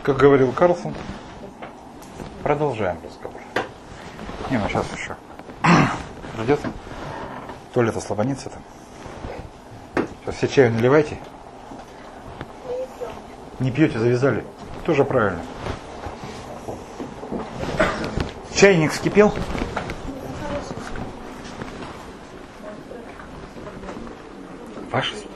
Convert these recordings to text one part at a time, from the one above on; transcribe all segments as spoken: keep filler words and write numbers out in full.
Как говорил Карлсон, продолжаем разговор. Не, ну сейчас еще. Придет? Туалет ослабонится там. Сейчас все чаю наливайте. Не пьете, завязали. Тоже правильно. Чайник вскипел? Ваше служение?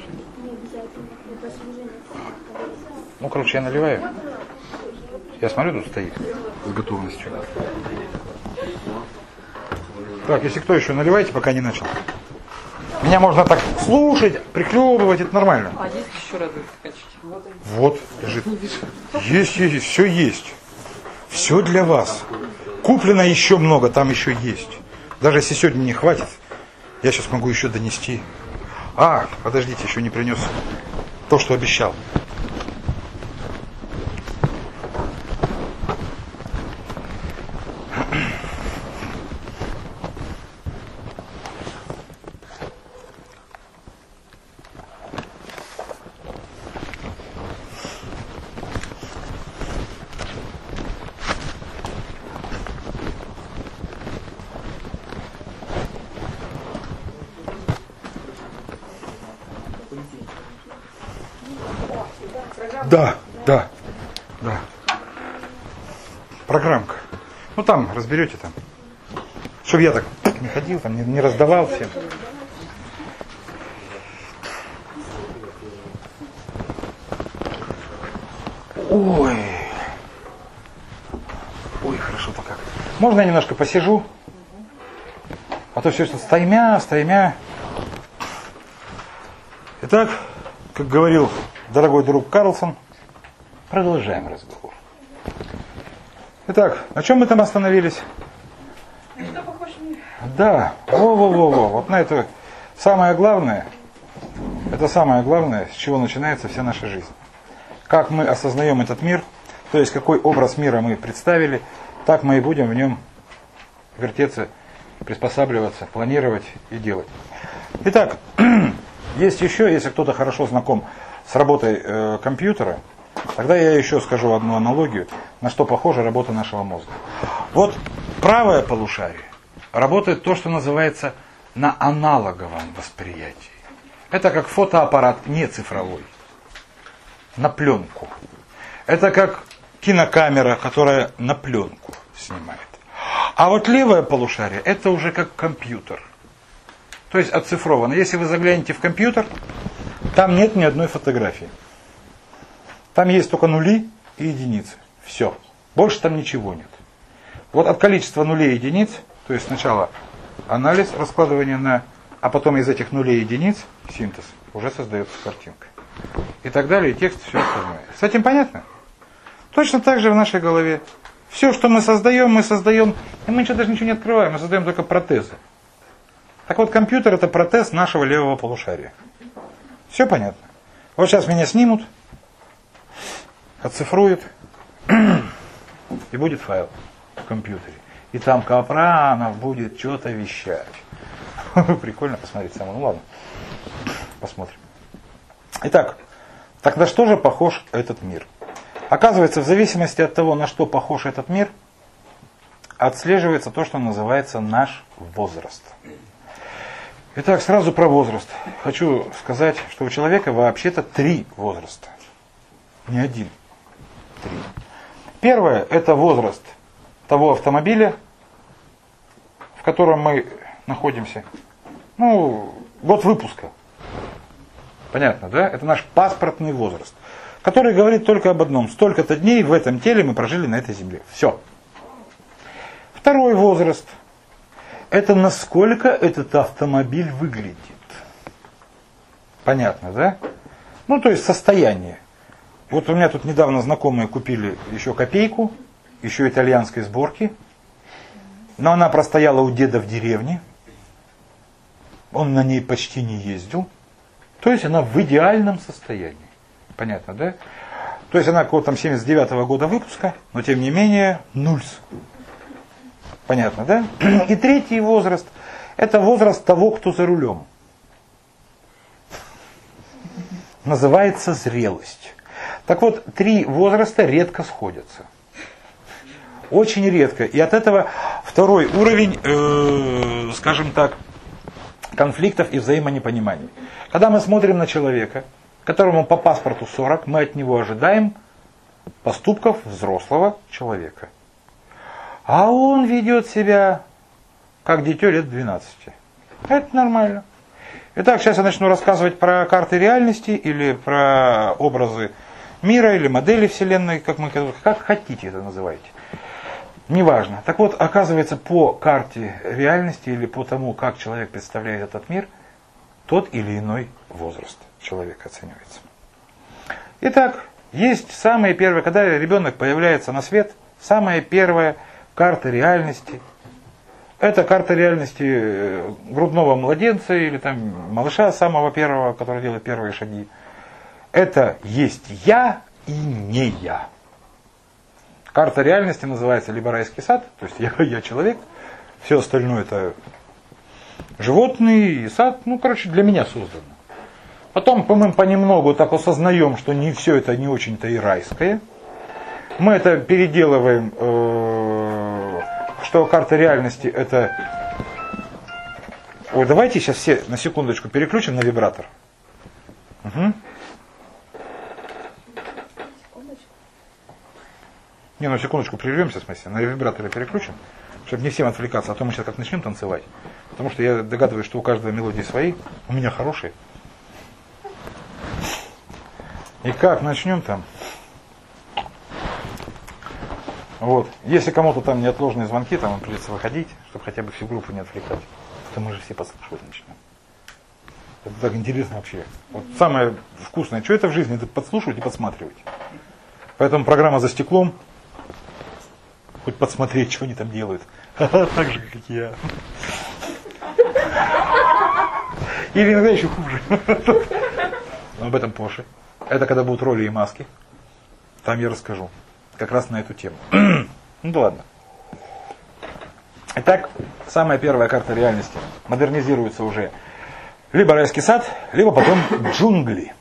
Ну, короче, я наливаю. Я смотрю, тут стоит с готовностью. Так, если кто еще, наливайте, пока не начал. Меня можно так слушать, прихлебывать, это нормально. А есть еще разные стаканчики? Вот, лежит. Есть, есть, все есть. Все для вас. Куплено еще много, там еще есть. Даже если сегодня не хватит, я сейчас могу еще донести. А, подождите, еще не принес то, что обещал. Да, да, да. Программка. Ну там, разберете там. Чтобы я так не ходил, там не, не раздавал всем. Ой. Ой, хорошо-то как. Можно я немножко посижу? А то все что стаймя, стаймя. Итак, как говорил дорогой друг Карлсон, продолжаем разговор. Итак, на чем мы там остановились? Что похож на мир? Да, во-во-во-во. Вот на это самое главное, это самое главное, с чего начинается вся наша жизнь. Как мы осознаем этот мир, то есть какой образ мира мы представили, так мы и будем в нем вертеться, приспосабливаться, планировать и делать. Итак, есть еще, если кто-то хорошо знаком с работой э, компьютера, тогда я еще скажу одну аналогию, на что похожа работа нашего мозга. Вот правое полушарие работает то, что называется на аналоговом восприятии. Это как фотоаппарат не цифровой, на пленку. Это как кинокамера, которая на пленку снимает. А вот левое полушарие это уже как компьютер. То есть оцифровано. Если вы заглянете в компьютер, там нет ни одной фотографии. Там есть только нули и единицы. Все. Больше там ничего нет. Вот от количества нулей и единиц, то есть сначала анализ, раскладывание на, а потом из этих нулей и единиц синтез, уже создается картинка. И так далее, и текст, все остальное. С этим понятно? Точно так же в нашей голове. Все, что мы создаем, мы создаем, и мы ничего, даже ничего не открываем, мы создаем только протезы. Так вот, компьютер это протез нашего левого полушария. Все понятно? Вот сейчас меня снимут, оцифруют, и будет файл в компьютере. И там Капранов будет что-то вещать. Прикольно посмотреть самому. Ну ладно, посмотрим. Итак, так на что же похож этот мир? Оказывается, в зависимости от того, на что похож этот мир, отслеживается то, что называется наш возраст. Итак, сразу про возраст. Хочу сказать, что у человека вообще-то три возраста. Не один. Три. Первое – это возраст того автомобиля, в котором мы находимся. Ну, год выпуска. Понятно, да? Это наш паспортный возраст, который говорит только об одном. Столько-то дней в этом теле мы прожили на этой земле. Все. Второй возраст – это насколько этот автомобиль выглядит. Понятно, да? Ну, то есть состояние. Вот у меня тут недавно знакомые купили еще копейку, еще итальянской сборки. Но она простояла у деда в деревне. Он на ней почти не ездил. То есть она в идеальном состоянии. Понятно, да? То есть она какого-то там семьдесят девятого года выпуска, но тем не менее нульс. Понятно, да? И третий возраст – это возраст того, кто за рулем. Называется зрелость. Так вот, три возраста редко сходятся. Очень редко. И от этого второй уровень, э, скажем так, конфликтов и взаимонепониманий. Когда мы смотрим на человека, которому по паспорту сорок, мы от него ожидаем поступков взрослого человека. А он ведет себя как дитё лет двенадцати. Это нормально. Итак, сейчас я начну рассказывать про карты реальности или про образы мира или модели Вселенной, как, мы, как хотите это называйте. Неважно. Так вот, оказывается, по карте реальности или по тому, как человек представляет этот мир, тот или иной возраст человека оценивается. Итак, есть самые первые, когда ребенок появляется на свет, самая первая карта реальности. Это карта реальности грудного младенца или там малыша самого первого, который делает первые шаги. Это есть я и не я. Карта реальности называется либо райский сад, то есть я, я человек, все остальное это животные и сад, ну, короче, для меня создано. Потом мы понемногу так осознаем, что не все это не очень-то и райское. Мы это переделываем, э, что карта реальности это... Ой, давайте сейчас все на секундочку переключим на вибратор. Угу. Не, ну секундочку прервемся, в смысле, на вибраторе переключим, чтобы не всем отвлекаться, а то мы сейчас как начнем танцевать. Потому что я догадываюсь, что у каждого мелодии свои, у меня хорошие. И как начнем там? Вот. Если кому-то там неотложные звонки, там им придется выходить, чтобы хотя бы всю группу не отвлекать. То мы же все подслушивать начнем. Это так интересно вообще. Вот самое вкусное, что это в жизни, это подслушивать и подсматривать. Поэтому программа «За стеклом». Хоть подсмотреть, что они там делают. Так же, как я. Или иногда еще хуже. Но об этом позже. Это когда будут роли и маски. Там я расскажу. Как раз на эту тему. Ну да ладно. Итак, самая первая карта реальности модернизируется уже либо райский сад, либо потом джунгли.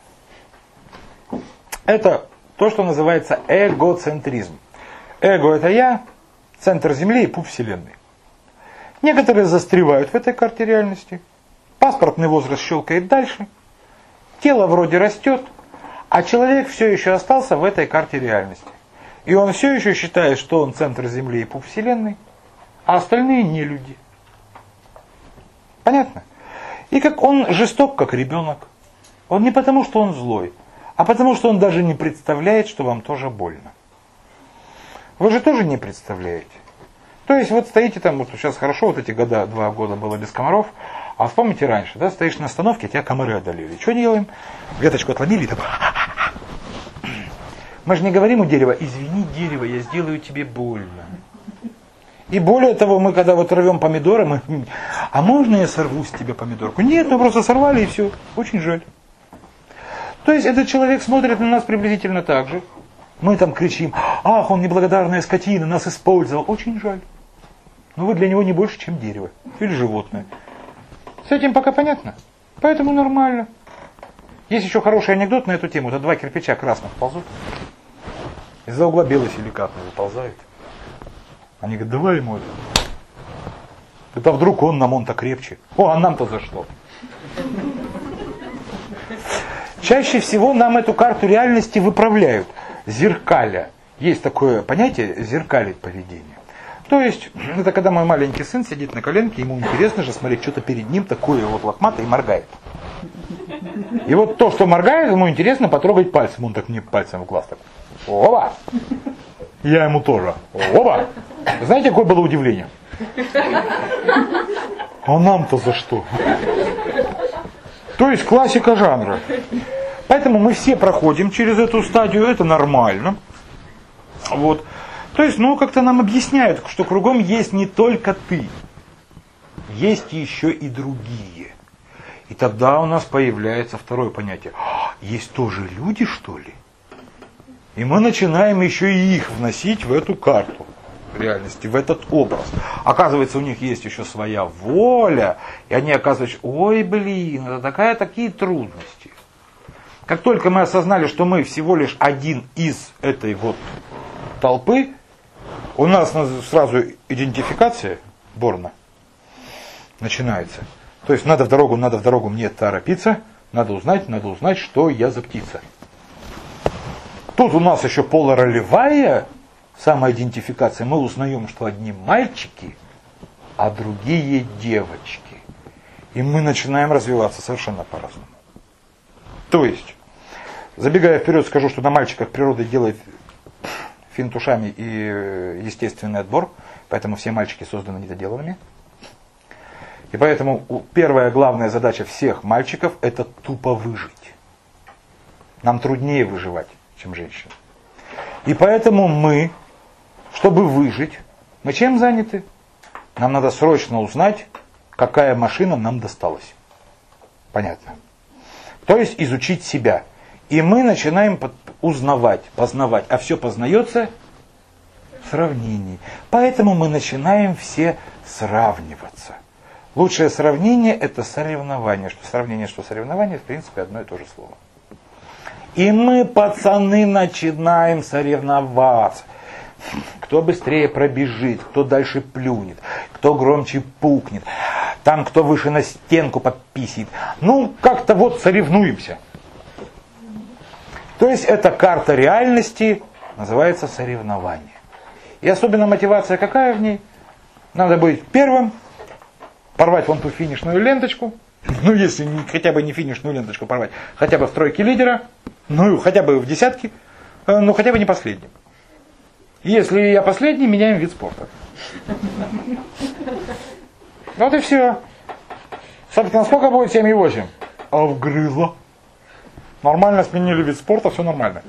Это то, что называется эгоцентризм. Эго это я, центр Земли и пуп Вселенной. Некоторые застревают в этой карте реальности. Паспортный возраст щелкает дальше. Тело вроде растет, а человек все еще остался в этой карте реальности. И он все еще считает, что он центр Земли и пуп Вселенной, а остальные не люди. Понятно? И как он жесток, как ребенок. Он не потому, что он злой, а потому, что он даже не представляет, что вам тоже больно. Вы же тоже не представляете. То есть вот стоите там, вот сейчас хорошо, вот эти года, два года было без комаров, а вспомните раньше, да, стоишь на остановке, тебя комары одолели. Что делаем? Веточку отломили и так. Мы же не говорим у дерева, извини, дерево, я сделаю тебе больно. И более того, мы когда вот рвем помидоры, мы, а можно я сорву с тебя помидорку? Нет, мы просто сорвали и все. Очень жаль. То есть этот человек смотрит на нас приблизительно так же. Мы там кричим, ах, он неблагодарная скотина, нас использовал. Очень жаль. Но вы для него не больше, чем дерево или животное. С этим пока понятно. Поэтому нормально. Есть еще хороший анекдот на эту тему. Это два кирпича красных ползут. Из-за угла белый силикатный выползает. Они говорят, давай ему это. Это вдруг он нам, он-то крепче. О, а нам-то за что? Чаще всего нам эту карту реальности выправляют. Зеркаля. Есть такое понятие зеркалить поведение. То есть, это когда мой маленький сын сидит на коленке, ему интересно же смотреть, что-то перед ним такое вот лохматое и моргает. И вот то, что моргает, ему интересно потрогать пальцем. Он так мне пальцем в глаз так. Оба! Я ему тоже. Оба! Знаете, какое было удивление? А нам-то за что? То есть классика жанра. Поэтому мы все проходим через эту стадию, это нормально. Вот. То есть, ну, как-то нам объясняют, что кругом есть не только ты, есть еще и другие. И тогда у нас появляется второе понятие. Есть тоже люди, что ли? И мы начинаем еще и их вносить в эту карту реальности, в этот образ. Оказывается, у них есть еще своя воля, и они оказываются, ой, блин, это такая, такие трудности. Как только мы осознали, что мы всего лишь один из этой вот толпы, у нас сразу идентификация Борна начинается. То есть надо в дорогу, надо в дорогу, мне торопиться, надо узнать, надо узнать, что я за птица. Тут у нас еще полуролевая самоидентификация. Мы узнаем, что одни мальчики, а другие девочки. И мы начинаем развиваться совершенно по-разному. То есть, забегая вперед, скажу, что на мальчиках природа делает финт ушами и естественный отбор, поэтому все мальчики созданы недоделанными. И поэтому первая главная задача всех мальчиков – это тупо выжить. Нам труднее выживать, чем женщин. И поэтому мы, чтобы выжить, мы чем заняты? Нам надо срочно узнать, какая машина нам досталась. Понятно? То есть изучить себя. И мы начинаем узнавать, познавать. А все познается в сравнении. Поэтому мы начинаем все сравниваться. Лучшее сравнение – это соревнование. Что сравнение, что соревнование, в принципе, одно и то же слово. И мы, пацаны, начинаем соревноваться. Кто быстрее пробежит, кто дальше плюнет, кто громче пукнет, там кто выше на стенку пописит. Ну, как-то вот соревнуемся. То есть эта карта реальности называется соревнование. И особенно мотивация какая в ней? Надо быть первым, порвать вон ту финишную ленточку, ну если не, хотя бы не финишную ленточку порвать, хотя бы в тройке лидера, ну хотя бы в десятке, ну хотя бы не последним. Если я последний, меняем вид спорта. Вот и все. Собственно, сколько будет? семь и восемь. А вгрызло. Нормально сменили вид спорта, все нормально.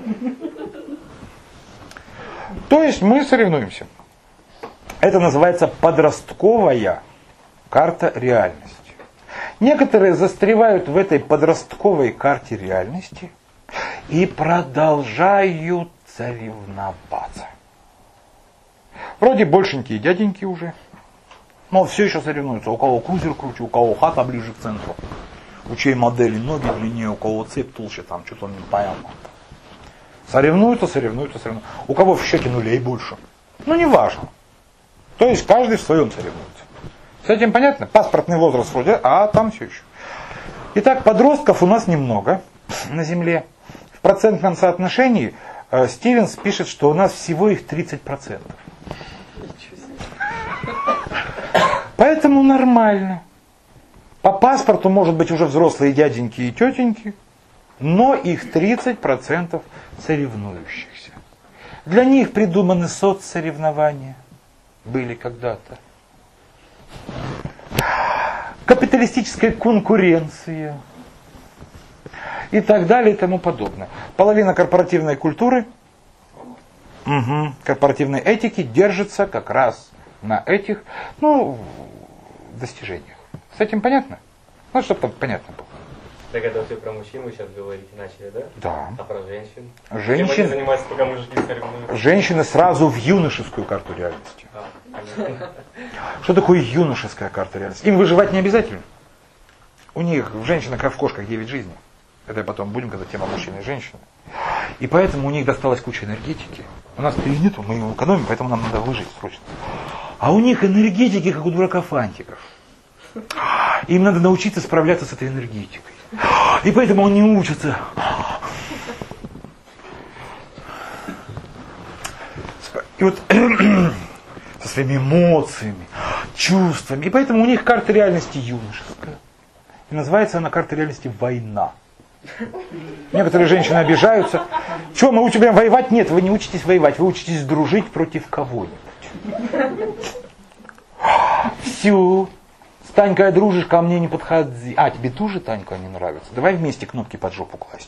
То есть мы соревнуемся. Это называется подростковая карта реальности. Некоторые застревают в этой подростковой карте реальности и продолжают соревноваться. Вроде большенькие дяденьки уже, но все еще соревнуются. У кого крузер круче, у кого хата ближе к центру, у чьей модели ноги длиннее, у кого цепь толще, там что-то не понятно. Соревнуются, соревнуются, соревнуются. У кого в счете нулей больше. Ну, не важно. То есть каждый в своем соревнуется. С этим понятно? Паспортный возраст вроде, а там все еще. Итак, подростков у нас немного на Земле. В процентном соотношении э, Стивенс пишет, что у нас всего их тридцать процентов. Поэтому нормально. По паспорту может быть уже взрослые дяденьки и тетеньки, но их тридцать процентов соревнующихся. Для них придуманы соцсоревнования. Были когда-то. Капиталистическая конкуренция. И так далее и тому подобное. Половина корпоративной культуры, угу, корпоративной этики держится как раз на этих, ну, достижениях. С этим понятно? Ну, чтобы понятно было. Так это все про мужчин вы сейчас говорите, начали, да? Да. А про женщин? Женщин... Чем они занимаются, пока мужики соревнуются? Женщины сразу в юношескую карту реальности. А, понятно. Что такое юношеская карта реальности? Им выживать не обязательно. У них в женщинах, как в кошках, девять жизней. Это потом будем, когда тема мужчины и женщины. И поэтому у них досталась куча энергетики. У нас ее нету, мы ее экономим, поэтому нам надо выжить срочно. А у них энергетики, как у дурака фантиков. Им надо научиться справляться с этой энергетикой. И поэтому они учатся. И вот со своими эмоциями, чувствами. И поэтому у них карта реальности юношеская. И называется она карта реальности «Война». Некоторые женщины обижаются. Что, мы учим прям воевать? Нет, вы не учитесь воевать, вы учитесь дружить против кого-нибудь. Все. С Танькой дружишь, ко мне не подходи. А, тебе тоже Танька не нравится? Давай вместе кнопки под жопу класть.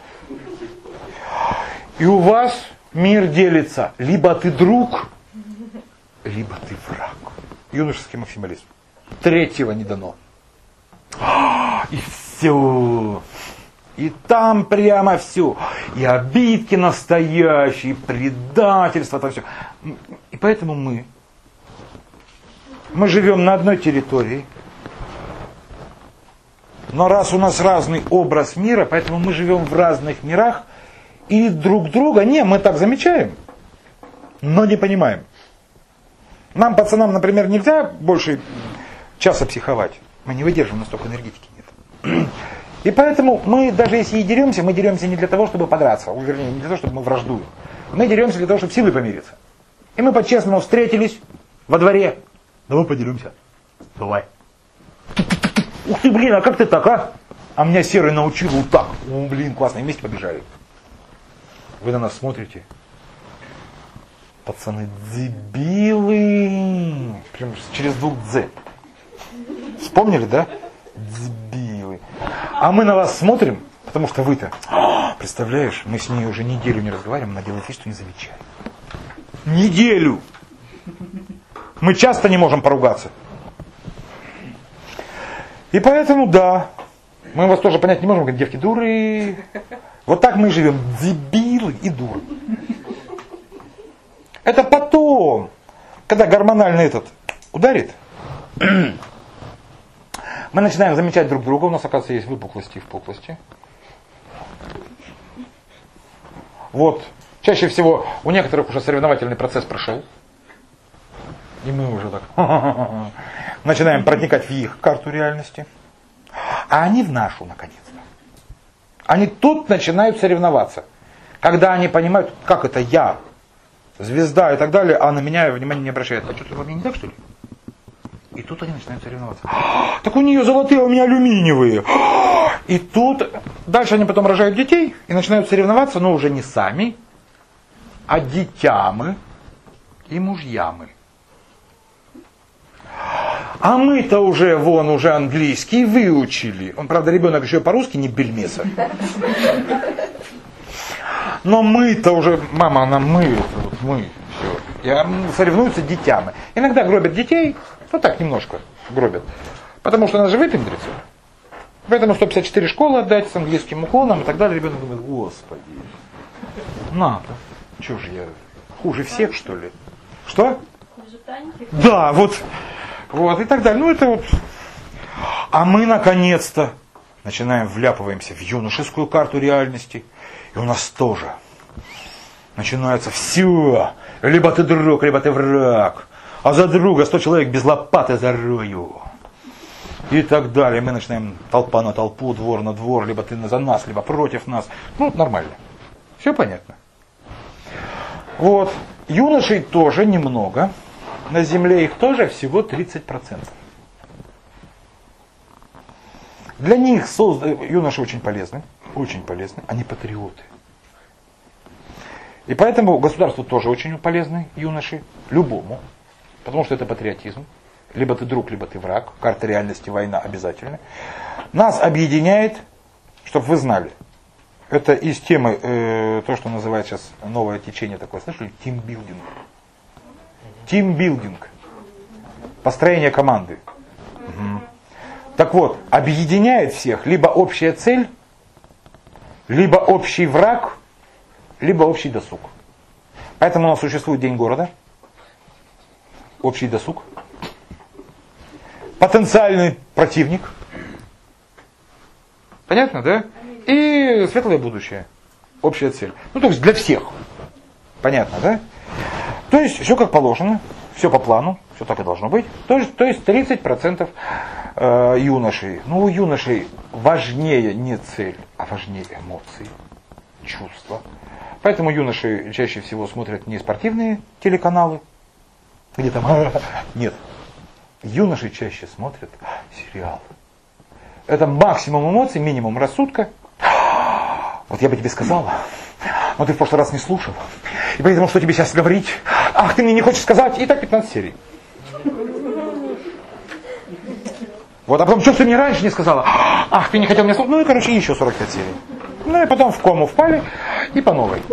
И у вас мир делится. Либо ты друг, либо ты враг. Юношеский максимализм. Третьего не дано. И все. И там прямо все. И обидки настоящие, и предательство, там все. И поэтому мы, мы живем на одной территории. Но раз у нас разный образ мира, поэтому мы живем в разных мирах, и друг друга, не, мы так замечаем, но не понимаем. Нам, пацанам, например, нельзя больше часа психовать. Мы не выдержим, настолько энергетики нет. И поэтому мы, даже если и деремся, мы деремся не для того, чтобы подраться, вернее, не для того, чтобы мы враждуем. Мы деремся для того, чтобы силой помириться. И мы по-честному встретились во дворе. Давай поделимся. Давай. Ух ты, блин, а как ты так, а? А меня Серый научил вот так. О, блин, классно, и вместе побежали. Вы на нас смотрите. Пацаны, дебилы. Прям через двух «дз». Вспомнили, да? Дебилы. А мы на вас смотрим, потому что вы-то, представляешь, мы с ней уже неделю не разговариваем, она делает вид, что не замечает. Неделю! Мы часто не можем поругаться. И поэтому, да, мы вас тоже понять не можем, говорить, девки дуры. Вот так мы и живем, дебилы и дуры. Это потом, когда гормональный этот ударит, мы начинаем замечать друг друга, у нас, оказывается, есть выпуклости и впуклости. Вот, чаще всего у некоторых уже соревновательный процесс прошел. И мы уже так начинаем проникать в их карту реальности. А они в нашу, наконец-то. Они тут начинают соревноваться. Когда они понимают, как это я, звезда и так далее, а на меня внимание не обращает. А что-то во мне не так, что ли? И тут они начинают соревноваться. Так у нее золотые, а у меня алюминиевые. И тут дальше они потом рожают детей и начинают соревноваться, но уже не сами, а дитямы и мужьямы. А мы-то уже, вон, уже английский выучили. Он, правда, ребенок еще по-русски не бельмеса. Но мы-то уже, мама, она мы, вот мы, все. Я, соревнуются дитямы. Иногда гробят детей, ну так немножко гробят. Потому что она же выпендрится. Поэтому сто пятьдесят четыре школы отдать с английским уклоном и так далее. Ребенок думает, господи, надо. Че же я, хуже всех, что ли? Что? Хуже Таньки? Да, вот. Вот и так далее. Ну это вот. А мы наконец-то начинаем вляпываемся в юношескую карту реальности. И у нас тоже начинается все. Либо ты друг, либо ты враг. А за друга сто человек без лопаты зарою. И так далее. Мы начинаем толпа на толпу, двор на двор. Либо ты за нас, либо против нас. Ну, нормально. Все понятно. Вот. Юношей тоже немного. На земле их тоже всего тридцать процентов. Для них созда... юноши очень полезны. Очень полезны. Они патриоты. И поэтому государству тоже очень полезны юноши. Любому. Потому что это патриотизм. Либо ты друг, либо ты враг. Карта реальности, война обязательно. Нас объединяет, чтобы вы знали. Это из темы, э, то, что называют сейчас новое течение такое. Слышали? Тимбилдинг. Тимбилдинг. Построение команды. Угу. Так вот, объединяет всех либо общая цель, либо общий враг, либо общий досуг. Поэтому у нас существует День города, общий досуг, потенциальный противник. Понятно, да? И светлое будущее. Общая цель. Ну, то есть для всех. Понятно, да? То есть все как положено, все по плану, все так и должно быть. То есть, то есть тридцать процентов э, юношей. Ну, у юношей важнее не цель, а важнее эмоции, чувства. Поэтому юноши чаще всего смотрят не спортивные телеканалы, где там... Нет. Юноши чаще смотрят сериалы. Это максимум эмоций, минимум рассудка. Вот я бы тебе сказала, но ты в прошлый раз не слушал. И поэтому что тебе сейчас говорить? Ах, ты мне не хочешь сказать? И так пятнадцать серий. Вот, а потом, что ты мне раньше не сказала? Ах, ты не хотел мне слушать? Ну и, короче, еще сорок пять серий. Ну и потом в кому впали и по новой.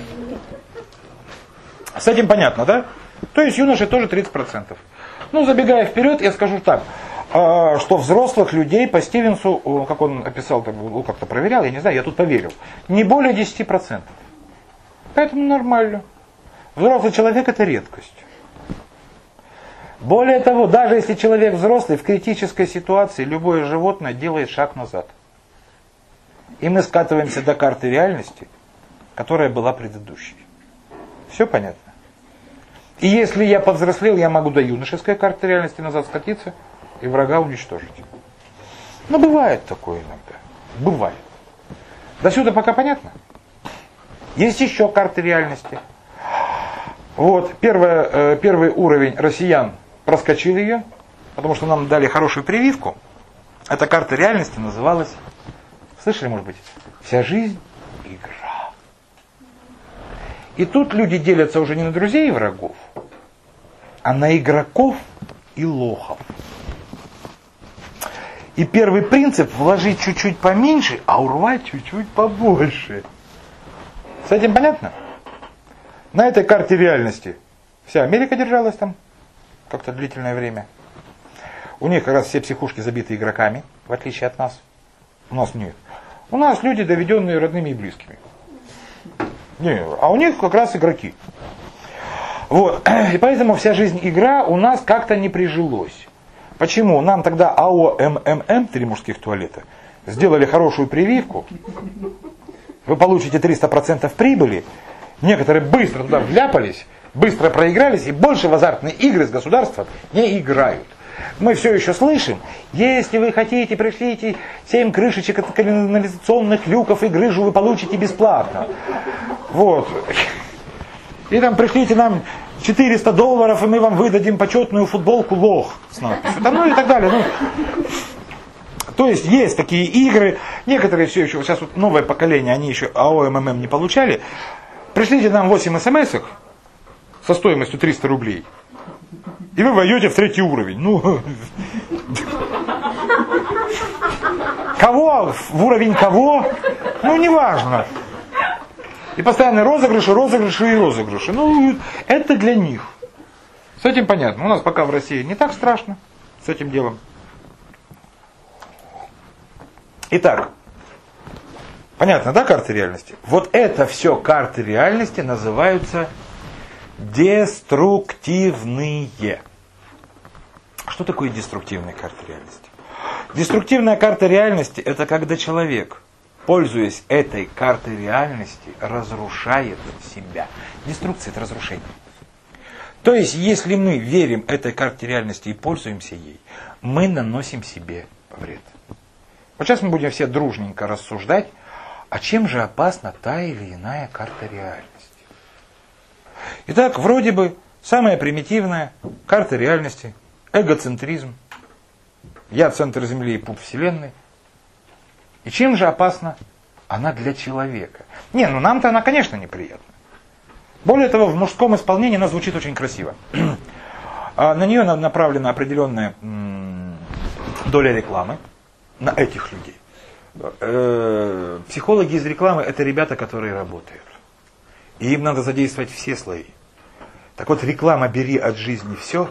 С этим понятно, да? То есть юноши тоже тридцать процентов. Ну, забегая вперед, я скажу так, что взрослых людей по Стивенсу, как он описал, как-то проверял, я не знаю, я тут поверил, не более десять процентов. Поэтому нормально. Взрослый человек — это редкость. Более того, даже если человек взрослый, в критической ситуации любое животное делает шаг назад. И мы скатываемся до карты реальности, которая была предыдущей. Все понятно? И если я повзрослел, я могу до юношеской карты реальности назад скатиться и врага уничтожить. Но бывает такое иногда. Бывает. До сюда пока понятно? Есть еще карты реальности. Вот, первое, э, первый уровень россиян проскочил ее, потому что нам дали хорошую прививку. Эта карта реальности называлась, слышали, может быть, «Вся жизнь – игра». И тут люди делятся уже не на друзей и врагов, а на игроков и лохов. И первый принцип – вложить чуть-чуть поменьше, а урвать чуть-чуть побольше. С этим понятно? На этой карте реальности вся Америка держалась там как-то длительное время. У них как раз все психушки забиты игроками, в отличие от нас. У нас нет. У нас люди, доведенные родными и близкими. Не, а у них как раз игроки. Вот. И поэтому вся жизнь игра у нас как-то не прижилось. Почему? Нам тогда АО МММ, три мужских туалета, сделали хорошую прививку. Вы получите триста процентов прибыли. Некоторые быстро туда вляпались, быстро проигрались и больше в азартные игры с государством не играют. Мы все еще слышим, если вы хотите, пришлите семь крышечек от канализационных люков и грыжу вы получите бесплатно. Вот. И там пришлите нам четыреста долларов, и мы вам выдадим почетную футболку «Лох» с надписью. Там, ну и так далее. Ну, то есть есть такие игры, некоторые все еще, сейчас вот новое поколение, они еще АО МММ не получали. Пришлите нам восемь смс-ок со стоимостью триста рублей, и вы войдете в третий уровень. Ну, кого? В уровень кого? Ну, неважно. И постоянно розыгрыши, розыгрыши и розыгрыши. Ну, это для них. С этим понятно. У нас пока в России не так страшно с этим делом. Итак, понятно, да, карты реальности? Вот это все карты реальности называются деструктивные. Что такое деструктивная карта реальности? Деструктивная карта реальности – это когда человек, пользуясь этой картой реальности, разрушает себя. Деструкция – это разрушение. То есть, если мы верим этой карте реальности и пользуемся ей, мы наносим себе вред. Вот сейчас мы будем все дружненько рассуждать, а чем же опасна та или иная карта реальности. Итак, вроде бы самая примитивная карта реальности – эгоцентризм. Я центр Земли и пуп Вселенной. И чем же опасна она для человека? Не, ну нам-то она, конечно, неприятна. Более того, в мужском исполнении она звучит очень красиво. На нее направлена определенная доля рекламы, на этих людей. Психологи из рекламы – это ребята, которые работают. И им надо задействовать все слои. Так вот, реклама «бери от жизни все»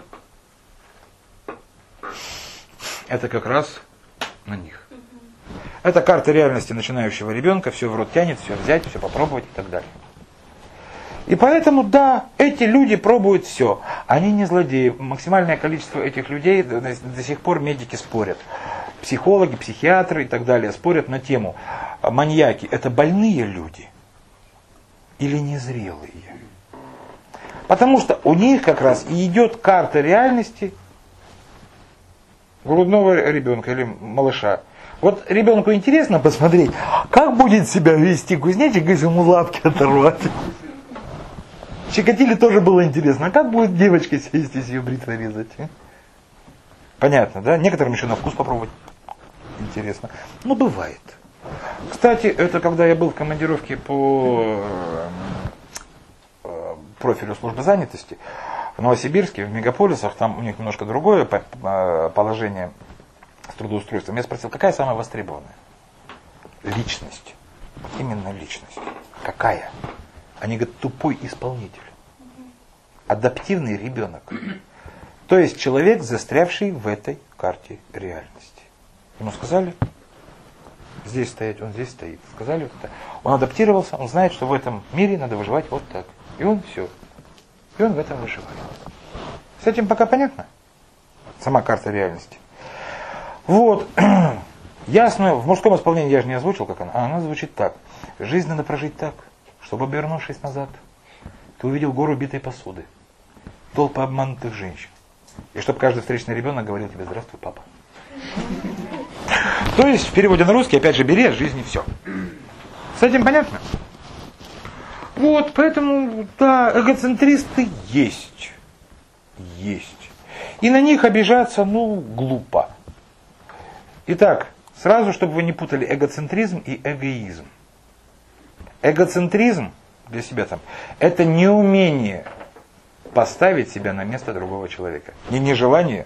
– это как раз на них. Это карта реальности начинающего ребенка, все в рот тянет, все взять, все попробовать и так далее. И поэтому, да, эти люди пробуют все. Они не злодеи. Максимальное количество этих людей, до, до сих пор медики спорят. Психологи, психиатры и так далее спорят на тему, маньяки – это больные люди или незрелые? Потому что у них как раз и идет карта реальности грудного ребенка или малыша. Вот ребенку интересно посмотреть, как будет себя вести кузнечик, если ему лапки оторвать. Чикатиле тоже было интересно, а как будет девочка себя вести, если ее бритвой резать? Понятно, да? Некоторым еще на вкус попробовать интересно. Но бывает. Кстати, это когда я был в командировке по профилю службы занятости в Новосибирске, в мегаполисах, там у них немножко другое положение с трудоустройством. Я спросил, какая самая востребованная? Личность. Именно личность. Какая? Они говорят, тупой исполнитель. Адаптивный ребенок. То есть человек, застрявший в этой карте реальности. Ему сказали, здесь стоять, он здесь стоит. Сказали вот это. Он адаптировался, он знает, что в этом мире надо выживать вот так. И он все. И он в этом выживает. С этим пока понятно? сама карта реальности. Вот. Ясно, в мужском исполнении я же не озвучил, как она. А она звучит так. Жизнь надо прожить так, чтобы, обернувшись назад, ты увидел гору битой посуды, толпы обманутых женщин. И чтобы каждый встречный ребенок говорил тебе: здравствуй, папа. То есть, в переводе на русский, опять же, бери от жизни все. С этим понятно? Вот, поэтому, да, эгоцентристы есть. Есть. И на них обижаться, ну, глупо. Итак, сразу, чтобы вы не путали эгоцентризм и эгоизм. Эгоцентризм для себя там, это неумение поставить себя на место другого человека. Не нежелание,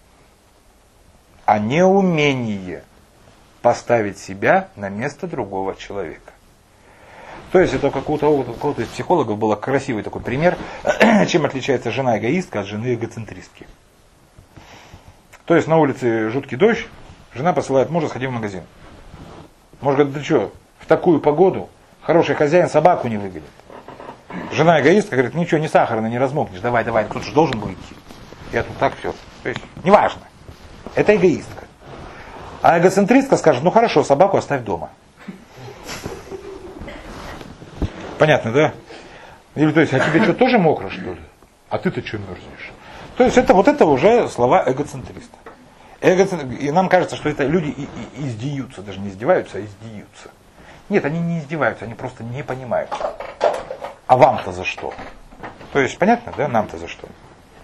а неумение поставить себя на место другого человека. То есть это у какого-то, у какого-то из психологов был красивый такой пример, чем отличается жена эгоистка от жены эгоцентристки. То есть на улице жуткий дождь, жена посылает мужа: сходи в магазин. Муж говорит: ты что, в такую погоду хороший хозяин собаку не выгонит. Жена эгоистка говорит: ничего, не сахарно, не размокнешь, давай, давай, кто-то же должен был идти. Я тут так все. То есть, неважно. Это эгоистка. А эгоцентристка скажет: ну хорошо, собаку оставь дома. Понятно, да? Или то есть, а тебе что, тоже мокро, что ли? А ты-то что мерзнешь? То есть это вот это уже слова эгоцентриста. Эгоцентр... И нам кажется, что это люди и, и, издеваются, даже не издеваются, а издеваются. Нет, они не издеваются, они просто не понимают. А вам-то за что? То есть, понятно, да, нам-то за что?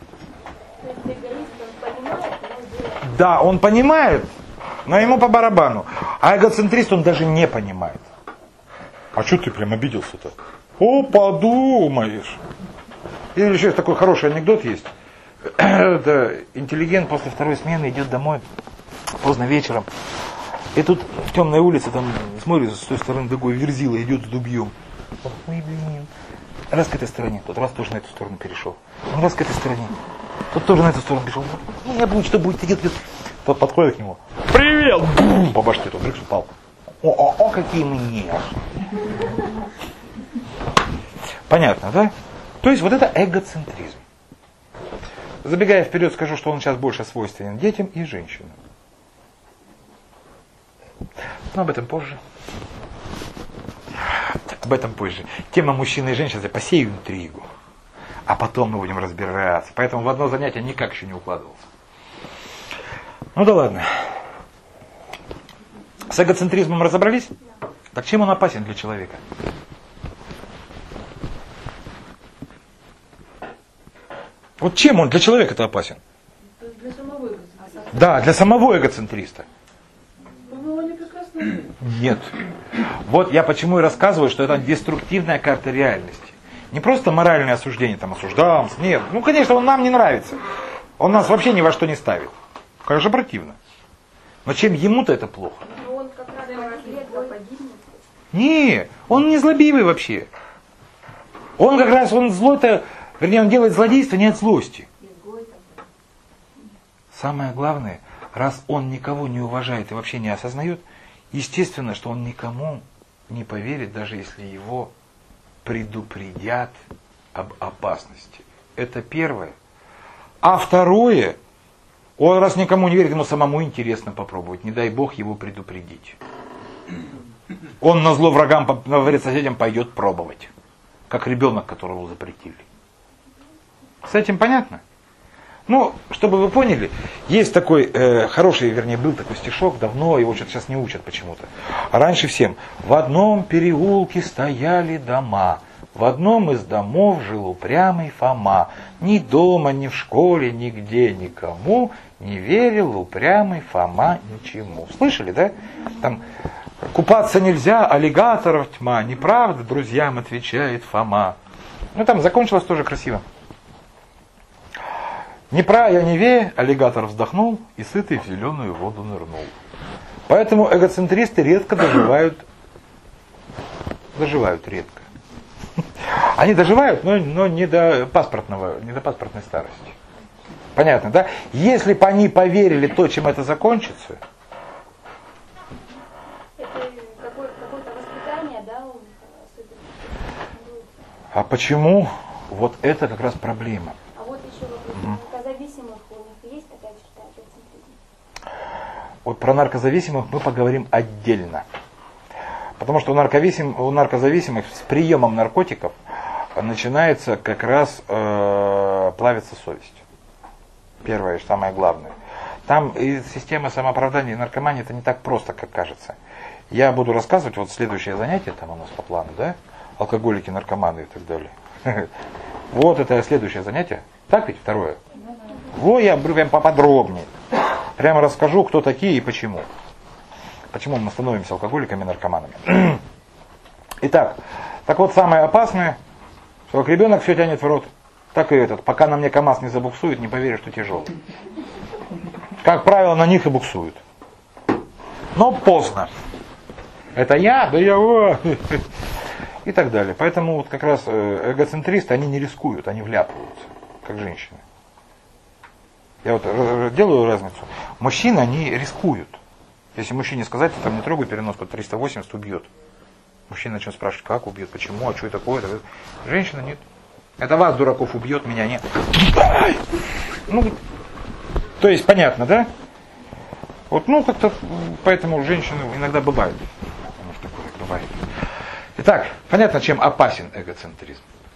Да, он понимает, но ему по барабану. А эгоцентрист, он даже не понимает. А что ты прям обиделся-то? О, подумаешь. Или еще такой хороший анекдот есть. Это интеллигент после второй смены идет домой поздно вечером. И тут в темной улице, там, смотрит, с той стороны такой верзила идет с дубьем. Ой, блин. Раз к этой стороне, тот раз тоже на эту сторону перешел. Он раз к этой стороне, тот тоже на эту сторону перешел. Ну, я буду, что будет, идет, идет. Тот подходит к нему. Привет! Бум! По башке, тот вдруг упал. О, о, о, какие мы нежные. Понятно, да? То есть вот это эгоцентризм. Забегая вперед, скажу, что он сейчас больше свойственен детям и женщинам. Но об этом позже. Об этом позже. Тема мужчины и женщины, я посею интригу. А потом мы будем разбираться. Поэтому в одно занятие никак еще не укладывался. Ну да ладно. С эгоцентризмом разобрались? Так чем он опасен для человека? Вот чем он для человека-то опасен? Для самого эгоцентриста. Да, для самого эгоцентриста. Ну, они прекрасно. Нет. Вот я почему и рассказываю, что это деструктивная карта реальности. Не просто моральное осуждение, там осуждаем. Нет, ну конечно, он нам не нравится. Он нас вообще ни во что не ставит. Конечно, противно. Но чем ему-то это плохо? Но он как раз редко погибнет. Не, он не злобивый вообще. Он как раз, он злой-то, вернее, он делает злодейство не от злости. Самое главное, раз он никого не уважает и вообще не осознает, естественно, что он никому не поверит, даже если его предупредят об опасности. Это первое. А второе, он раз никому не верит, ему самому интересно попробовать. Не дай Бог его предупредить. Он на зло врагам, говорит соседям, пойдет пробовать. Как ребенок, которого запретили. С этим понятно? Ну, чтобы вы поняли, есть такой э, хороший, вернее, был такой стишок давно, его что-то сейчас не учат почему-то. А раньше всем. В одном переулке стояли дома. В одном из домов жил упрямый Фома. Ни дома, ни в школе, нигде, никому не верил упрямый Фома ничему. Слышали, да? Там купаться нельзя, аллигаторов тьма. Неправда, друзьям, отвечает Фома. Ну, там закончилось тоже красиво. Не правя, не вея, аллигатор вздохнул и сытый в зеленую воду нырнул. Поэтому эгоцентристы редко доживают, доживают редко. Они доживают, но, но не до паспортного, не до паспортной старости. Понятно, да? Если бы они поверили то, чем это закончится. Это какое-то воспитание, да, у них особенно. А почему? Вот это как раз проблема. А вот еще вопрос. Угу. Зависимых у них есть такая черта? Вот про наркозависимых мы поговорим отдельно. Потому что у, нарковисим, у наркозависимых с приемом наркотиков начинается как раз э, плавится совесть. Первое, самое главное. Там и система самооправдания и наркомании это не так просто, как кажется. Я буду рассказывать, вот следующее занятие там у нас по плану, да? Алкоголики, наркоманы и так далее. Вот это следующее занятие. Так ведь второе? Вот я прям поподробнее. Прямо расскажу, кто такие и почему. Почему мы становимся алкоголиками и наркоманами. Итак, так вот самое опасное, что как ребенок все тянет в рот, так и этот. Пока на мне КамАЗ не забуксует, не поверишь, что тяжелый. Как правило, на них и буксуют. Но поздно. Это я, да я во. И так далее. Поэтому вот как раз эгоцентристы, они не рискуют, они вляпываются, как женщины. Я вот делаю разницу. Мужчины, они рискуют. Если мужчине сказать, там не трогай переноску, триста восемьдесят убьет. Мужчина начнет спрашивать, как убьет, почему, а что это такое. Женщина нет. Это вас, дураков, убьет, меня нет. Ну, то есть понятно, да? Вот, ну, как-то, поэтому женщины иногда бывают. У них такое бывает. Итак, понятно, чем опасен эгоцентризм.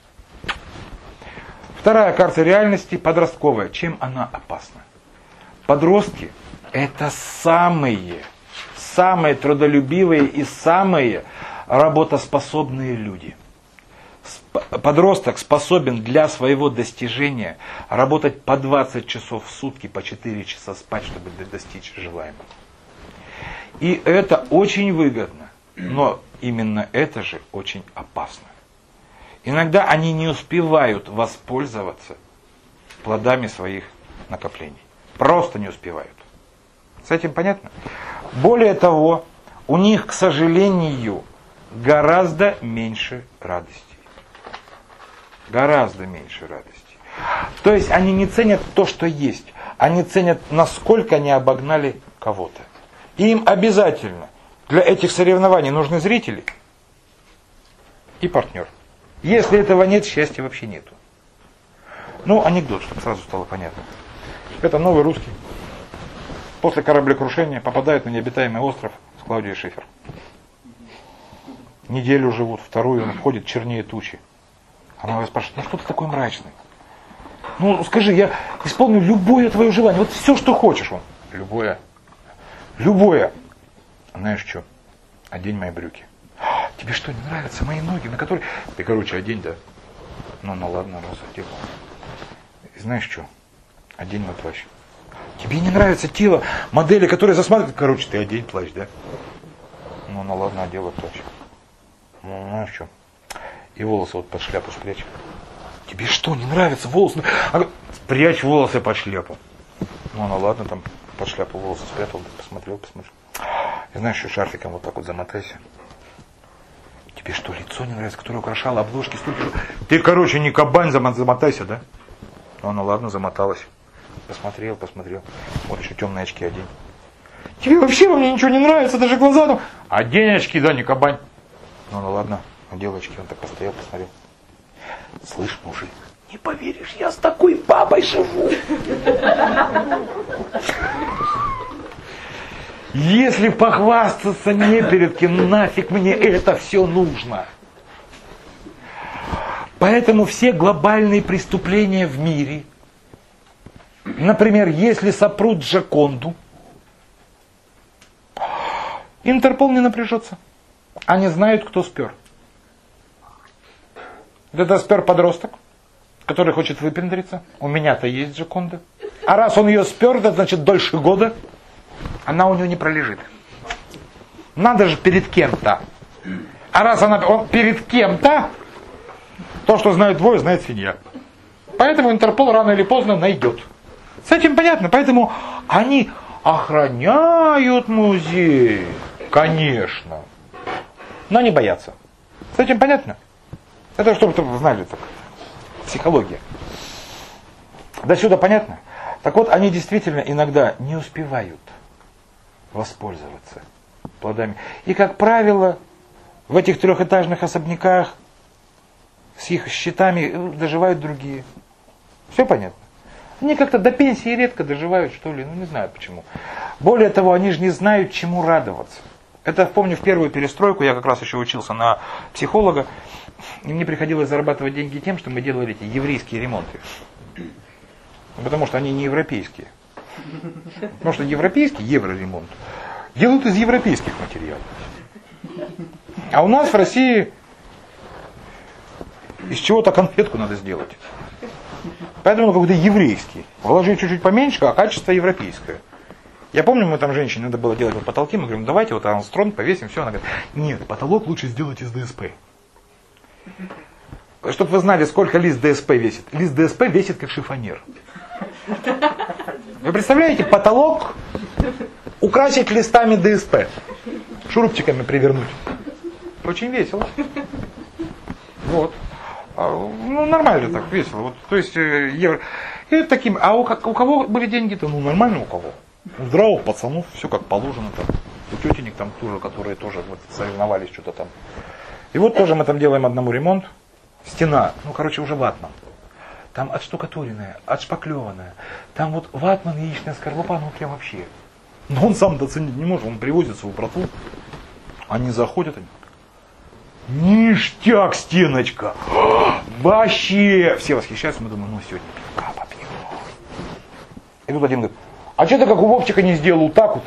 Вторая карта реальности, подростковая. Чем она опасна? Подростки – это самые, самые трудолюбивые и самые работоспособные люди. Подросток способен для своего достижения работать по двадцать часов в сутки, по четыре часа спать, чтобы достичь желаемого. И это очень выгодно, но именно это же очень опасно. Иногда они не успевают воспользоваться плодами своих накоплений. Просто не успевают. С этим понятно? Более того, у них, к сожалению, гораздо меньше радости. Гораздо меньше радости. То есть они не ценят то, что есть. Они ценят, насколько они обогнали кого-то. И им обязательно для этих соревнований нужны зрители и партнер. Если этого нет, счастья вообще нету. Ну, анекдот, чтобы сразу стало понятно. Это новый русский. После кораблекрушения попадает на необитаемый остров с Клаудией Шифер. Неделю живут, вторую он входит чернее тучи. Она его спрашивает, ну что ты такой мрачный? Ну скажи, я исполню любое твое желание, вот все, что хочешь. Он, любое. Любое. Знаешь что? Одень мои брюки. Тебе что, не нравятся мои ноги, на которые... Ты, короче, одень, да? Ну, ну ладно, раз одел. И знаешь что? Одень мой плащ. Тебе не нравится тело модели, которые засматривают? Короче, ты одень плащ, да? Ну, ну ладно, одела плащ. Ну, знаешь что? И волосы вот под шляпу спрячь. Тебе что, не нравятся волосы? А, спрячь волосы под шляпу. Ну, ну ладно, там под шляпу волосы спрятал, посмотрел, посмотрел. И знаешь, что шарфиком вот так вот замотайся. Тебе что, лицо не нравится, которое украшало обложки столько? Ты, короче, не кабань, замотайся, да? Ну, ну ладно, замоталась. Посмотрел, посмотрел. Вот еще темные очки одень. Тебе вообще во мне ничего не нравится, даже глаза там. Одень очки, да, не кабань. Ну, ну ладно, одел очки, он так постоял, посмотрел. Слышь, мужик, не поверишь, я с такой бабой живу. Если похвастаться не перед кем, нафиг мне это все нужно. Поэтому все глобальные преступления в мире, например, если сопрут Джоконду, Интерпол не напряжется. Они знают, кто спер. Это спер подросток, который хочет выпендриться. У меня-то есть Джоконда. А раз он ее спер, это значит дольше года она у него не пролежит. Надо же перед кем-то. А раз она он перед кем-то, то, что знают двое, знает свинья. Поэтому Интерпол рано или поздно найдет. С этим понятно. Поэтому они охраняют музей. Конечно. Но не боятся. С этим понятно? Это чтобы вы знали, так, психология. До сюда понятно? Так вот, они действительно иногда не успевают воспользоваться плодами. И, как правило, в этих трехэтажных особняках с их счетами доживают другие. Все понятно? Они как-то до пенсии редко доживают, что ли, ну не знаю почему. Более того, они же не знают, чему радоваться. Это, помню, в первую перестройку, я как раз еще учился на психолога, и мне приходилось зарабатывать деньги тем, что мы делали эти еврейские ремонты. Потому что они не европейские. Потому что европейский евроремонт делают из европейских материалов. А у нас в России из чего-то конфетку надо сделать. Поэтому какой-то еврейский. Вложить чуть-чуть поменьше, а качество европейское. Я помню, мы там женщине надо было делать вот потолки, мы говорим, ну, давайте вот Армстронг повесим, все. Она говорит, нет, потолок лучше сделать из ДСП. Чтобы вы знали, сколько лист ДСП весит. Лист ДСП весит как шифонер. Вы представляете, потолок украсить листами ДСП. Шурупчиками привернуть. Очень весело. Вот. Ну, нормально так, весело. Вот, то есть, э, евро. И таким, а у, у кого были деньги-то? Ну, нормально у кого. У здравых пацанов, все как положено там. У тетенек там тоже, которые тоже вот, соревновались что-то там. И вот тоже мы там делаем одному ремонт. Стена, ну, короче, уже ватман. Там отштукатуренная, отшпаклеванная. Там вот ватман, яичная скорлупа, ну, прям вообще. Но он сам доценить не может, он привозит свою братву. Они заходят, они... Ништяк, стеночка! Вообще! Все восхищаются, мы думаем, ну сегодня пивка попьем. И тут один говорит, а что ты как у Вовчика не сделал так вот?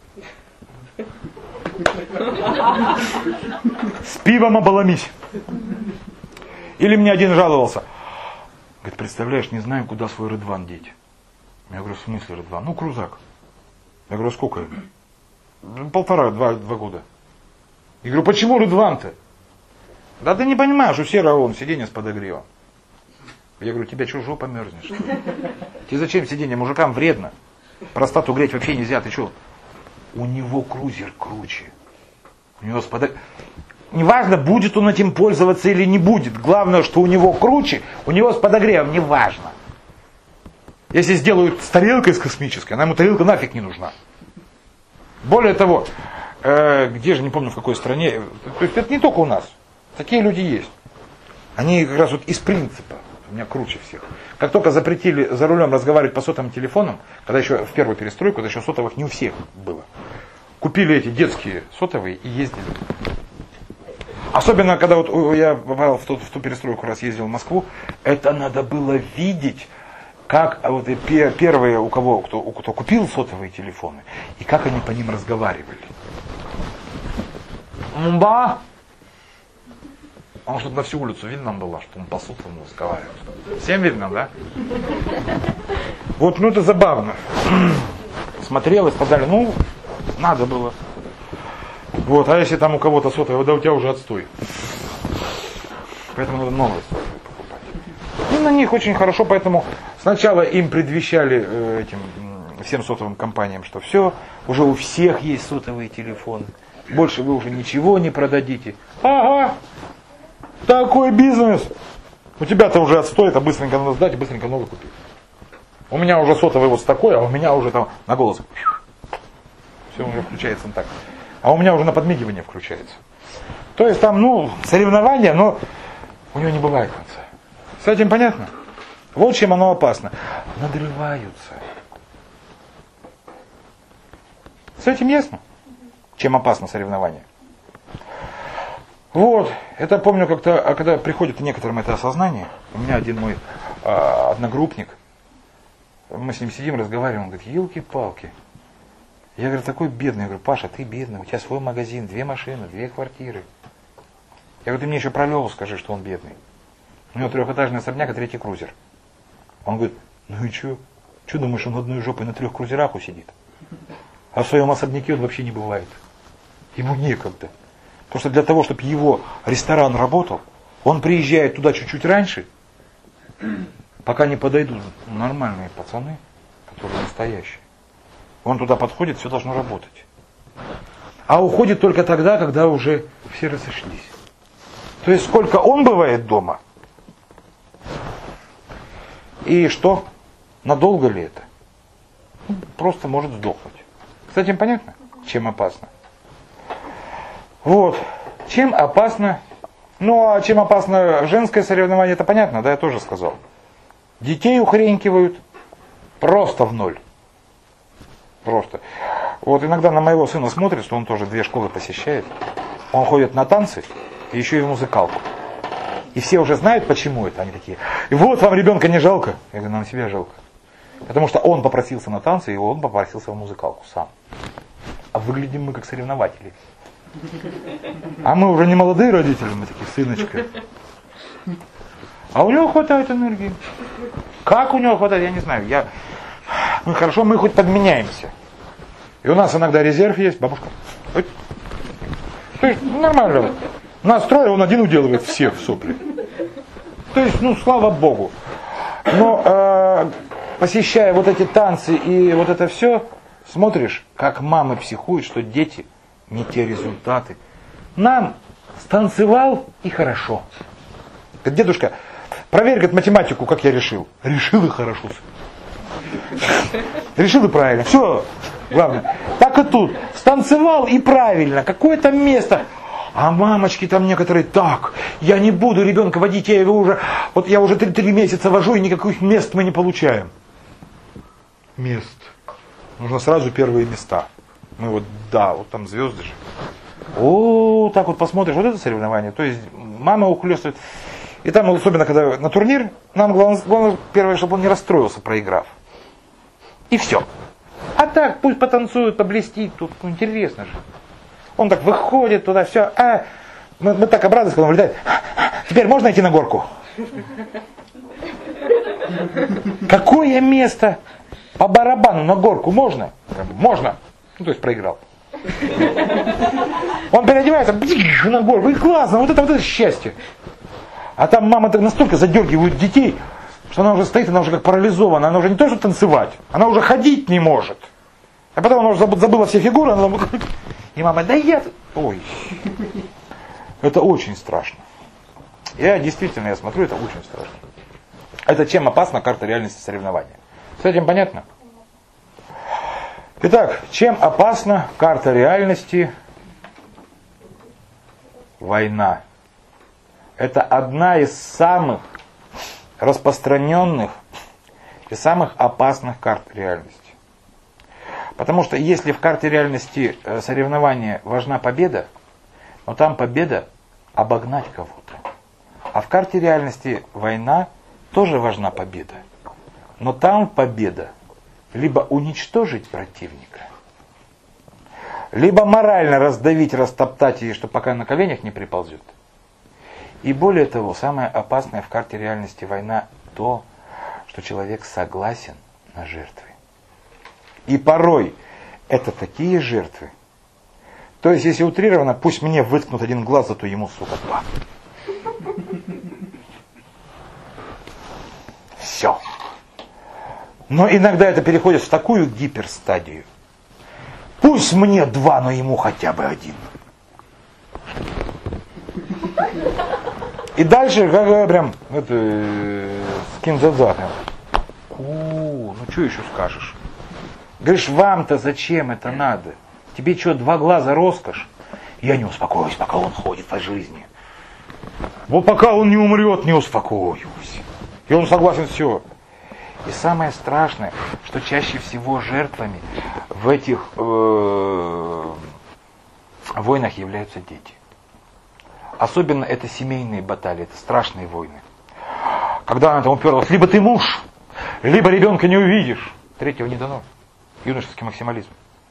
С пивом оболомись. Или мне один жаловался. Говорит, представляешь, не знаю, куда свой Рыдван деть. Я говорю, в смысле Рыдван? Ну, крузак. Я говорю, сколько ему? Полтора, два, два года. Я говорю, почему Рыдван-то? Да ты не понимаешь, у серого вон сиденье с подогревом. Я говорю, тебя что, жопа мерзнешь? Тебе зачем сиденье? Мужикам вредно. Простату греть вообще нельзя, ты что? У него крузер круче. У него с подогревом. Неважно, будет он этим пользоваться или не будет. Главное, что у него круче, у него с подогревом, неважно. Если сделают с тарелкой с космической, нам ему тарелка нафиг не нужна. Более того, э, где же, не помню в какой стране, то есть это не только у нас. Такие люди есть. Они как раз вот из принципа, у меня круче всех. Как только запретили за рулем разговаривать по сотовым телефонам, когда еще в первую перестройку, когда еще сотовых не у всех было, купили эти детские сотовые и ездили. Особенно, когда вот я попал в ту, в ту перестройку, раз ездил в Москву, это надо было видеть, как вот и первые, у кого кто, кто купил сотовые телефоны, и как они по ним разговаривали. Мба! Он чтобы на всю улицу видно было, что он по сотовому разговаривает. Всем видно, да? Вот, ну это забавно. Смотрел и сказали, ну, надо было. Вот, а если там у кого-то сотовый, да у тебя уже отстой. Поэтому надо новые сотовые покупать. И на них очень хорошо, поэтому сначала им предвещали э, этим всем сотовым компаниям, что все, уже у всех есть сотовые телефоны. Больше вы уже ничего не продадите. Ага, такой бизнес. У тебя-то уже отстой, это быстренько надо сдать и быстренько новый купить. У меня уже сотовый вот с такой, а у меня уже там на голос. Все уже включается так. А у меня уже на подмигивание включается. То есть там, ну, соревнования, но у него не бывает конца. С этим понятно? Вот чем оно опасно. Надрываются. С этим ясно? Чем опасно соревнование? Вот, это помню как-то, а когда приходит некоторым это осознание, у меня один мой а, одногруппник, мы с ним сидим, разговариваем, он говорит, елки-палки. Я говорю, такой бедный. Я говорю, Паша, ты бедный, у тебя свой магазин, две машины, две квартиры. Я говорю, ты мне еще про Леву скажи, что он бедный. У него трехэтажный особняк и третий крузер. Он говорит, ну и что? Что думаешь, он одной жопой на трех крузерах усидит? А в своем особняке он вообще не бывает. Ему некогда. Потому что для того, чтобы его ресторан работал, он приезжает туда чуть-чуть раньше, пока не подойдут нормальные пацаны, которые настоящие. Он туда подходит, все должно работать. А уходит только тогда, когда уже все разошлись. То есть сколько он бывает дома? И что? Надолго ли это? Просто может сдохнуть. С этим понятно? Чем опасно? Вот. Чем опасно? Ну, а чем опасно женское соревнование, это понятно, да, я тоже сказал. Детей ухренькивают, Просто в ноль. Просто. Вот иногда на моего сына смотрит, что он тоже две школы посещает. Он ходит на танцы и еще и в музыкалку. И все уже знают, почему это. Они такие, и вот вам ребенка не жалко. Я говорю, нам себя жалко. Потому что он попросился на танцы, и он попросился в музыкалку сам. А выглядим мы как соревнователи. А мы уже не молодые родители, мы такие, сыночка. А у него хватает энергии. Как у него хватает, я не знаю. Я... Ну хорошо, мы хоть подменяемся. И у нас иногда резерв есть, бабушка. Ой. То есть нормально. Нас трое, он один уделывает всех в сопли. То есть, ну, слава Богу. Но э, посещая вот эти танцы и вот это все, смотришь, как мамы психуют, что дети не те результаты. Нам станцевал и хорошо. Говорит, дедушка, проверь, говорит, математику, как я решил. Решил и хорошо. Решил и правильно. Все, главное. Так и тут. Станцевал и правильно. Какое-то место. А мамочки там некоторые, так, я не буду ребенка водить, я его уже, вот я уже три месяца вожу, и никаких мест мы не получаем. Мест. Нужно сразу первые места. Мы вот, да, вот там звезды же. О, так вот посмотришь, вот это соревнование. То есть мама ухлёстывает. И там, особенно когда на турнир, нам главное, главное первое, чтобы он не расстроился, проиграв. И все. А так, пусть потанцует, поблестит, тут ну, интересно же. Он так выходит туда, все. А, мы, мы так обрадуемся, когда он влетает. Теперь можно идти на горку? Какое место? По барабану на горку можно? Можно. Ну, то есть проиграл. Он переодевается на горку. И классно, вот это вот это счастье. А там мама так настолько задергивает детей, что она уже стоит, она уже как парализована. Она уже не то, что танцевать, она уже ходить не может. А потом она уже забыла все фигуры. Она... И мама, да я... Ой. Это очень страшно. Я действительно, я смотрю, это очень страшно. Это чем опасна карта реальности соревнования. С этим понятно? Итак, чем опасна карта реальности война? Это одна из самых распространенных и самых опасных карт реальности. Потому что если в карте реальности соревнования важна победа, но там победа обогнать кого-то. А в карте реальности война тоже важна победа. Но там победа либо уничтожить противника, либо морально раздавить, растоптать ее, что пока на коленях не приползет. И более того, самое опасное в карте реальности война то, что человек согласен на жертвы. И порой это такие жертвы. То есть, если утрированно, пусть мне выткнут один глаз, зато ему, сука, два. Все. Но иногда это переходит в такую гиперстадию. Пусть мне два, но ему хотя бы один. И дальше, как прям, это, скинзадза. Ну, что еще скажешь? Говоришь, вам-то зачем это надо? Тебе что, два глаза роскошь? Я не успокоюсь, пока он ходит по жизни. Вот пока он не умрет, не успокоюсь. И он согласен все. И самое страшное, что чаще всего жертвами в этих э, войнах являются дети. Особенно это семейные баталии, это страшные войны. Когда она там уперлась, либо ты муж, либо ребенка не увидишь. Третьего не дано. Юношеский максимализм.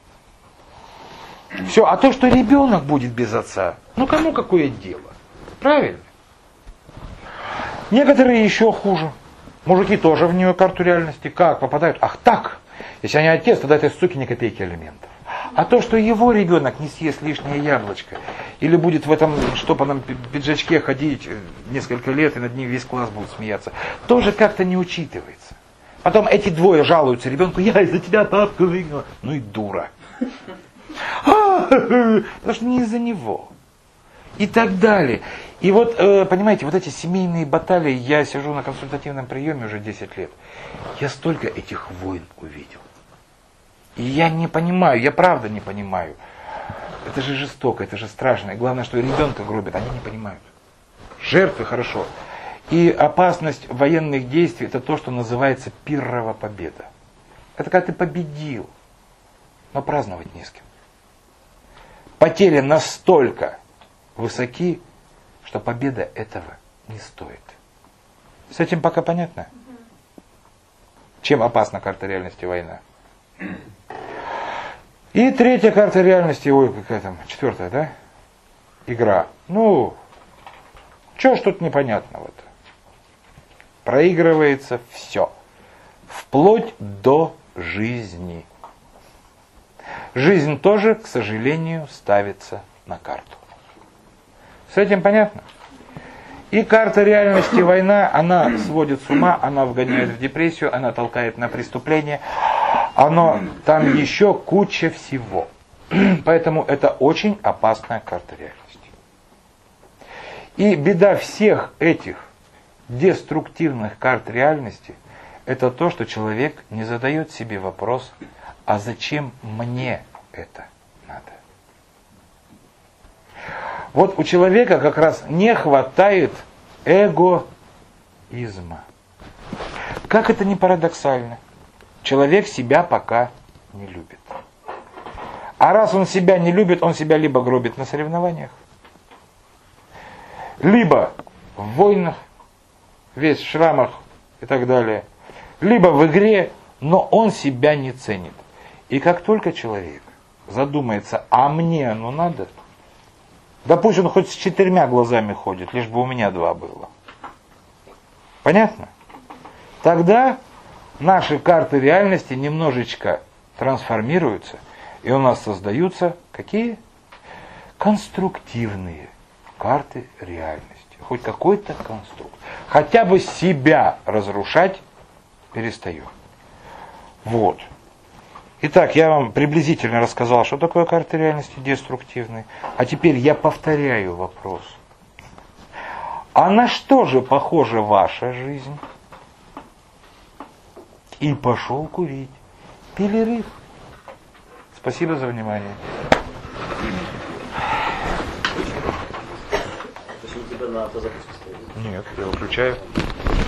Все, а то, что ребенок будет без отца, ну кому какое дело? Правильно? Некоторые еще хуже. Мужики тоже в нее карту реальности. Как попадают? Ах так! Если они отец, тогда этой суки ни копейки алиментов. А то, что его ребенок не съест лишнее яблочко, или будет в этом штопанном пиджачке ходить несколько лет, и над ним весь класс будет смеяться, тоже как-то не учитывается. Потом эти двое жалуются ребенку, я из-за тебя тапку выгнала. Ну и дура. Потому что не из-за него. И так далее. И вот, понимаете, вот эти семейные баталии, я сижу на консультативном приеме уже десять лет. Я столько этих войн увидел. И я не понимаю, я правда не понимаю. Это же жестоко, это же страшно. И главное, что ребенка гробят, они не понимают. Жертвы хорошо. И опасность военных действий, это то, что называется пиррова победа. Это когда ты победил, но праздновать не с кем. Потери настолько высоки, что победа этого не стоит. С этим пока понятно? Чем опасна карта реальности война? И третья карта реальности, ой, какая там, четвертая, да? Игра. Ну, чего ж тут непонятного-то? Проигрывается все. Вплоть до жизни. Жизнь тоже, к сожалению, ставится на карту. С этим понятно? И карта реальности война, она сводит с ума, она вгоняет в депрессию, она толкает на преступление. Оно, там еще куча всего. Поэтому это очень опасная карта реальности. И беда всех этих деструктивных карт реальности, это то, что человек не задает себе вопрос, а зачем мне это надо? Вот у человека как раз не хватает эгоизма. Как это ни парадоксально, человек себя пока не любит. А раз он себя не любит, он себя либо гробит на соревнованиях, либо в войнах, весь в шрамах и так далее, либо в игре, но он себя не ценит. И как только человек задумается, а мне оно надо, да пусть он хоть с четырьмя глазами ходит, лишь бы у меня два было. Понятно? Тогда наши карты реальности немножечко трансформируются, и у нас создаются какие? Конструктивные карты реальности. Хоть какой-то конструкт. Хотя бы себя разрушать перестаю. Вот. Итак, я вам приблизительно рассказал, что такое карты реальности деструктивные. А теперь я повторяю вопрос. А на что же похожа ваша жизнь? И пошел курить. Перерыв. Спасибо за внимание. То есть у тебя на автозапуске стоит? Нет, я выключаю.